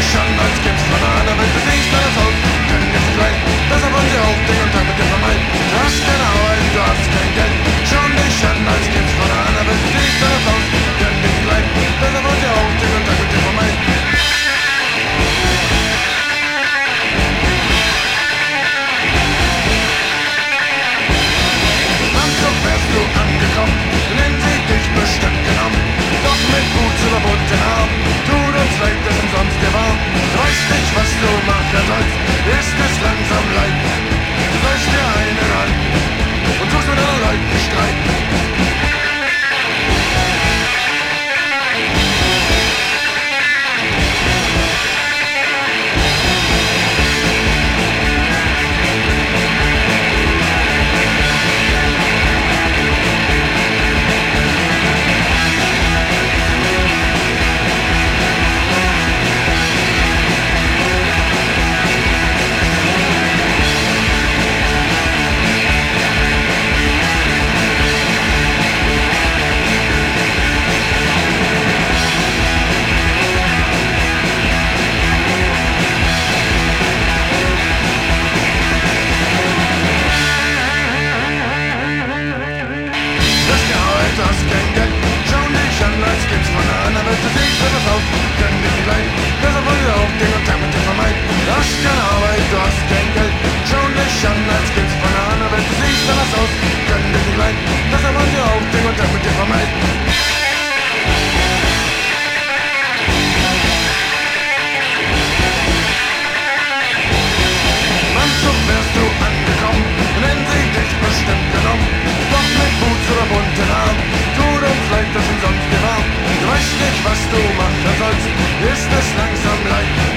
schon, als gibt's von einer Welt, du siehst alles aus, können jetzt nicht leiden, deshalb wollen sie auch den Kontakt mit dir vermeiden. Du hast keine Arbeit, du hast kein Geld, schon dich an, als gibt's von einer Welt, du siehst alles aus, können jetzt nicht leiden, deshalb wollen sie auch den Kontakt mit dir vermeiden. Wärst du angekommen, nennen sie dich bestimmt genommen. Doch mit Boots über bunten Armen, tut uns leid, dass umsonst dir war. Du weißt nicht, was du machen sollst, ist es langsam leid. Du sollst dir einen halten und suchst mit deiner Leuten streiten. Du hast kein Geld, schau dich an, als gibt's von einer anderen Welt. Du siehst etwas aus, können dich nicht leiden, deshalb wollen wir auch den Kontakt mit dir vermeiden. Du hast keine Arbeit, du hast kein Geld, schau dich an, als gibt's von einer anderen Welt. Du siehst etwas aus, können dich nicht leiden, deshalb wollen wir auch den Kontakt mit dir vermeiden. Mannschaft wärst du angekommen, nennen sie dich bestimmt genommen. Doch mit Boots oder bunten Armen, tut uns leid, dass umsonst dir war. Du weißt nicht, was du machen sollst, ist es langsam leid.